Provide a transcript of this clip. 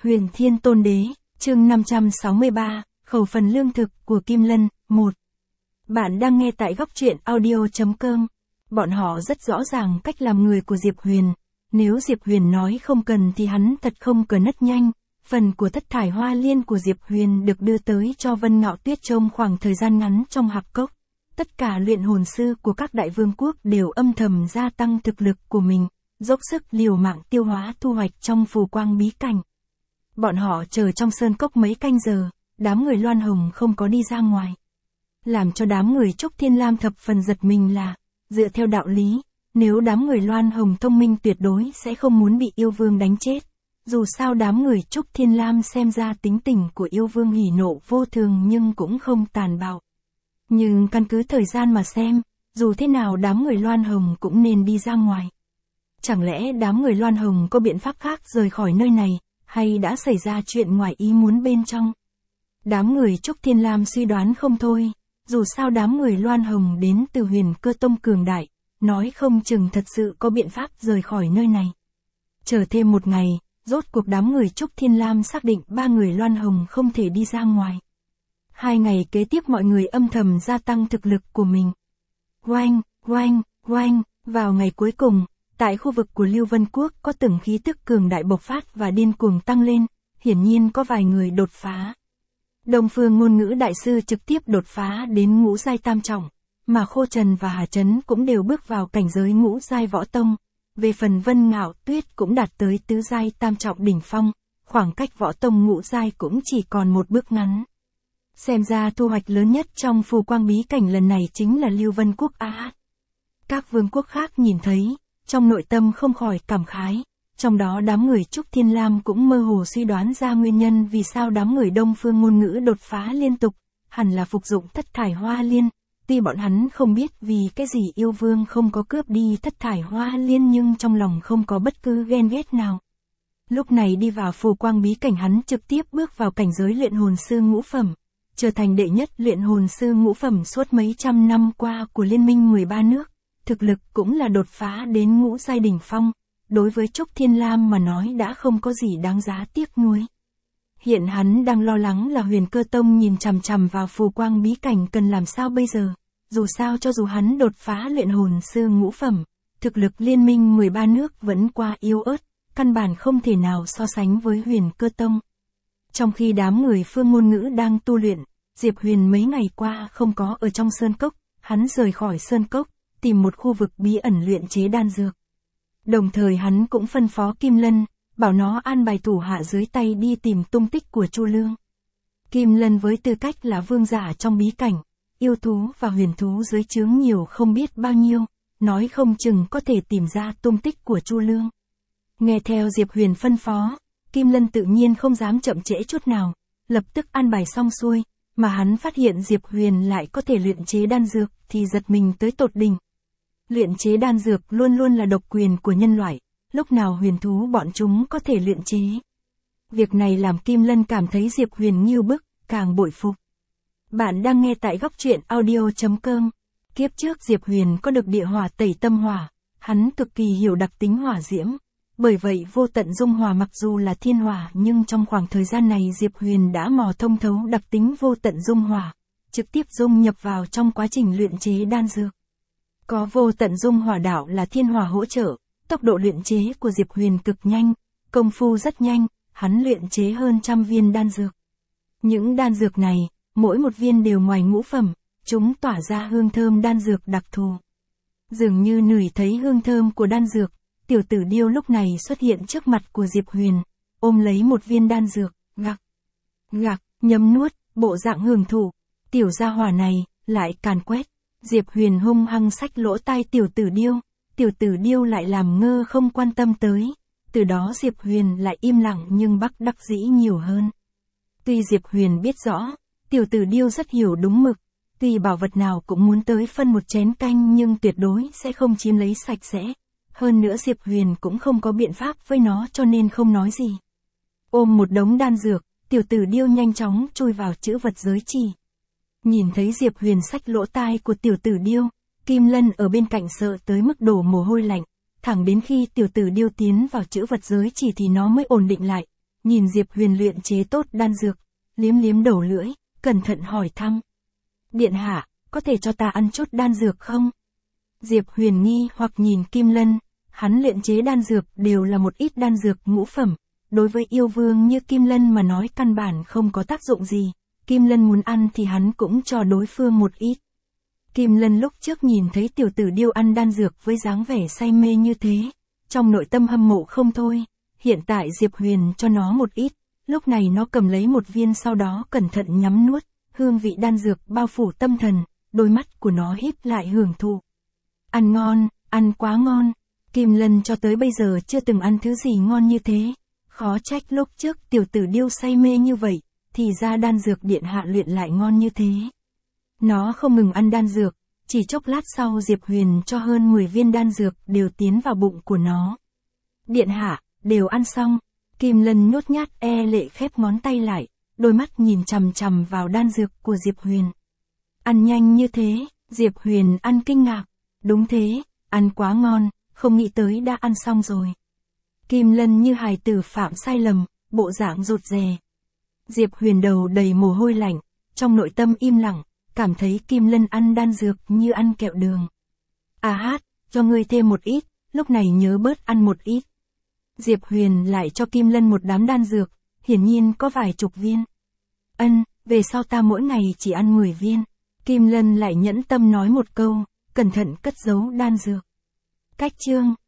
Huyền Thiên Tôn Đế, chương 563, khẩu phần lương thực của Kim Lân, 1. Bạn đang nghe tại góc truyện audio.com. Bọn họ rất rõ ràng cách làm người của Diệp Huyền. Nếu Diệp Huyền nói không cần thì hắn thật không cần nất nhanh. Phần của thất thải hoa liên của Diệp Huyền được đưa tới cho Vân Ngạo Tuyết trong khoảng thời gian ngắn trong hạp cốc. Tất cả luyện hồn sư của các đại vương quốc đều âm thầm gia tăng thực lực của mình, dốc sức liều mạng tiêu hóa thu hoạch trong phù quang bí cảnh. Bọn họ chờ trong sơn cốc mấy canh giờ, đám người Loan Hồng không có đi ra ngoài. Làm cho đám người Trúc Thiên Lam thập phần giật mình là, dựa theo đạo lý, nếu đám người Loan Hồng thông minh tuyệt đối sẽ không muốn bị yêu vương đánh chết. Dù sao đám người Trúc Thiên Lam xem ra tính tình của yêu vương hỉ nộ vô thường nhưng cũng không tàn bạo. Nhưng căn cứ thời gian mà xem, dù thế nào đám người Loan Hồng cũng nên đi ra ngoài. Chẳng lẽ đám người Loan Hồng có biện pháp khác rời khỏi nơi này, hay đã xảy ra chuyện ngoài ý muốn bên trong? Đám người Trúc Thiên Lam suy đoán không thôi, dù sao đám người Loan Hồng đến từ Huyền Cơ Tông cường đại, nói không chừng thật sự có biện pháp rời khỏi nơi này. Chờ thêm một ngày, rốt cuộc đám người Trúc Thiên Lam xác định 3 người Loan Hồng không thể đi ra ngoài. 2 ngày kế tiếp mọi người âm thầm gia tăng thực lực của mình. Oanh, oanh, oanh, vào ngày cuối cùng, tại khu vực của Lưu Vân Quốc có từng khí tức cường đại bộc phát và điên cuồng tăng lên, hiển nhiên có vài người đột phá. Đông Phương Ngôn Ngữ Đại Sư trực tiếp đột phá đến ngũ giai tam trọng, mà Khô Trần và Hà Trấn cũng đều bước vào cảnh giới ngũ giai võ tông. Về phần Vân Ngạo Tuyết cũng đạt tới tứ giai tam trọng đỉnh phong, khoảng cách võ tông ngũ giai cũng chỉ còn một bước ngắn. Xem ra thu hoạch lớn nhất trong phù quang bí cảnh lần này chính là Lưu Vân Quốc á. Các vương quốc khác nhìn thấy, trong nội tâm không khỏi cảm khái, trong đó đám người Trúc Thiên Lam cũng mơ hồ suy đoán ra nguyên nhân vì sao đám người Đông Phương Ngôn Ngữ đột phá liên tục, hẳn là phục dụng thất thải hoa liên. Tuy bọn hắn không biết vì cái gì yêu vương không có cướp đi thất thải hoa liên nhưng trong lòng không có bất cứ ghen ghét nào. Lúc này đi vào phù quang bí cảnh hắn trực tiếp bước vào cảnh giới luyện hồn sư ngũ phẩm, trở thành đệ nhất luyện hồn sư ngũ phẩm suốt mấy trăm năm qua của Liên minh 13 nước. Thực lực cũng là đột phá đến ngũ giai đỉnh phong, đối với Trúc Thiên Lam mà nói đã không có gì đáng giá tiếc nuối. Hiện hắn đang lo lắng là Huyền Cơ Tông nhìn chằm chằm vào phù quang bí cảnh cần làm sao bây giờ. Dù sao cho dù hắn đột phá luyện hồn sư ngũ phẩm, thực lực Liên minh 13 nước vẫn qua yếu ớt, căn bản không thể nào so sánh với Huyền Cơ Tông. Trong khi đám người Phương Ngôn Ngữ đang tu luyện, Diệp Huyền mấy ngày qua không có ở trong sơn cốc, hắn rời khỏi sơn cốc, tìm một khu vực bí ẩn luyện chế đan dược. Đồng thời hắn cũng phân phó Kim Lân, bảo nó an bài thủ hạ dưới tay đi tìm tung tích của Chu Lương. Kim Lân với tư cách là vương giả trong bí cảnh, yêu thú và huyền thú dưới trướng nhiều không biết bao nhiêu, nói không chừng có thể tìm ra tung tích của Chu Lương. Nghe theo Diệp Huyền phân phó, Kim Lân tự nhiên không dám chậm trễ chút nào, lập tức an bài xong xuôi, mà hắn phát hiện Diệp Huyền lại có thể luyện chế đan dược thì giật mình tới tột đỉnh. Luyện chế đan dược luôn luôn là độc quyền của nhân loại, lúc nào huyền thú bọn chúng có thể luyện chế. Việc này làm Kim Lân cảm thấy Diệp Huyền nghiêu bức, càng bội phục. Bạn đang nghe tại góc truyện audio.com. Kiếp trước Diệp Huyền có được địa hỏa tẩy tâm hỏa, hắn cực kỳ hiểu đặc tính hỏa diễm. Bởi vậy vô tận dung hỏa mặc dù là thiên hỏa nhưng trong khoảng thời gian này Diệp Huyền đã mò thông thấu đặc tính vô tận dung hỏa, trực tiếp dung nhập vào trong quá trình luyện chế đan dược. Có vô tận dung hỏa đạo là thiên hỏa hỗ trợ, tốc độ luyện chế của Diệp Huyền cực nhanh, công phu rất nhanh, hắn luyện chế hơn 100 viên đan dược. Những đan dược này, mỗi một viên đều ngoài ngũ phẩm, chúng tỏa ra hương thơm đan dược đặc thù. Dường như ngửi thấy hương thơm của đan dược, tiểu tử điêu lúc này xuất hiện trước mặt của Diệp Huyền, ôm lấy một viên đan dược, gạc, nhấm nuốt, bộ dạng hưởng thụ. Tiểu gia hỏa này, lại càn quét. Diệp Huyền hung hăng xách lỗ tai tiểu tử điêu lại làm ngơ không quan tâm tới. Từ đó Diệp Huyền lại im lặng nhưng bất đắc dĩ nhiều hơn. Tuy Diệp Huyền biết rõ, tiểu tử điêu rất hiểu đúng mực, tuy bảo vật nào cũng muốn tới phân một chén canh nhưng tuyệt đối sẽ không chiếm lấy sạch sẽ. Hơn nữa Diệp Huyền cũng không có biện pháp với nó cho nên không nói gì. Ôm một đống đan dược, tiểu tử điêu nhanh chóng chui vào chữ vật giới chỉ. Nhìn thấy Diệp Huyền xách lỗ tai của tiểu tử điêu, Kim Lân ở bên cạnh sợ tới mức đổ mồ hôi lạnh, thẳng đến khi tiểu tử điêu tiến vào chữ vật giới chỉ thì nó mới ổn định lại, nhìn Diệp Huyền luyện chế tốt đan dược, liếm liếm đầu lưỡi, cẩn thận hỏi thăm. Điện hạ, có thể cho ta ăn chút đan dược không? Diệp Huyền nghi hoặc nhìn Kim Lân, hắn luyện chế đan dược đều là một ít đan dược ngũ phẩm, đối với yêu vương như Kim Lân mà nói căn bản không có tác dụng gì, Kim Lân muốn ăn thì hắn cũng cho đối phương một ít. Kim Lân lúc trước nhìn thấy tiểu tử điêu ăn đan dược với dáng vẻ say mê như thế, trong nội tâm hâm mộ không thôi, hiện tại Diệp Huyền cho nó một ít, lúc này nó cầm lấy một viên sau đó cẩn thận nhắm nuốt, hương vị đan dược bao phủ tâm thần, đôi mắt của nó híp lại hưởng thụ. Ăn ngon, ăn quá ngon, Kim Lân cho tới bây giờ chưa từng ăn thứ gì ngon như thế, khó trách lúc trước tiểu tử điêu say mê như vậy, thì ra đan dược điện hạ luyện lại ngon như thế. Nó không ngừng ăn đan dược, chỉ chốc lát sau Diệp Huyền cho hơn 10 viên đan dược đều tiến vào bụng của nó. Điện hạ, đều ăn xong, Kim Lân nhút nhát lệ khép ngón tay lại, đôi mắt nhìn chằm chằm vào đan dược của Diệp Huyền. Ăn nhanh như thế, Diệp Huyền ăn kinh ngạc, đúng thế, ăn quá ngon, không nghĩ tới đã ăn xong rồi. Kim Lân như hài tử phạm sai lầm, bộ dạng rụt rè. Diệp Huyền đầu đầy mồ hôi lạnh, trong nội tâm im lặng, cảm thấy Kim Lân ăn đan dược như ăn kẹo đường. Cho ngươi thêm một ít, lúc này nhớ bớt ăn một ít. Diệp Huyền lại cho Kim Lân một đám đan dược, hiển nhiên có vài chục viên. Về sau ta mỗi ngày chỉ ăn 10 viên. Kim Lân lại nhẫn tâm nói một câu, cẩn thận cất giấu đan dược. Cách chương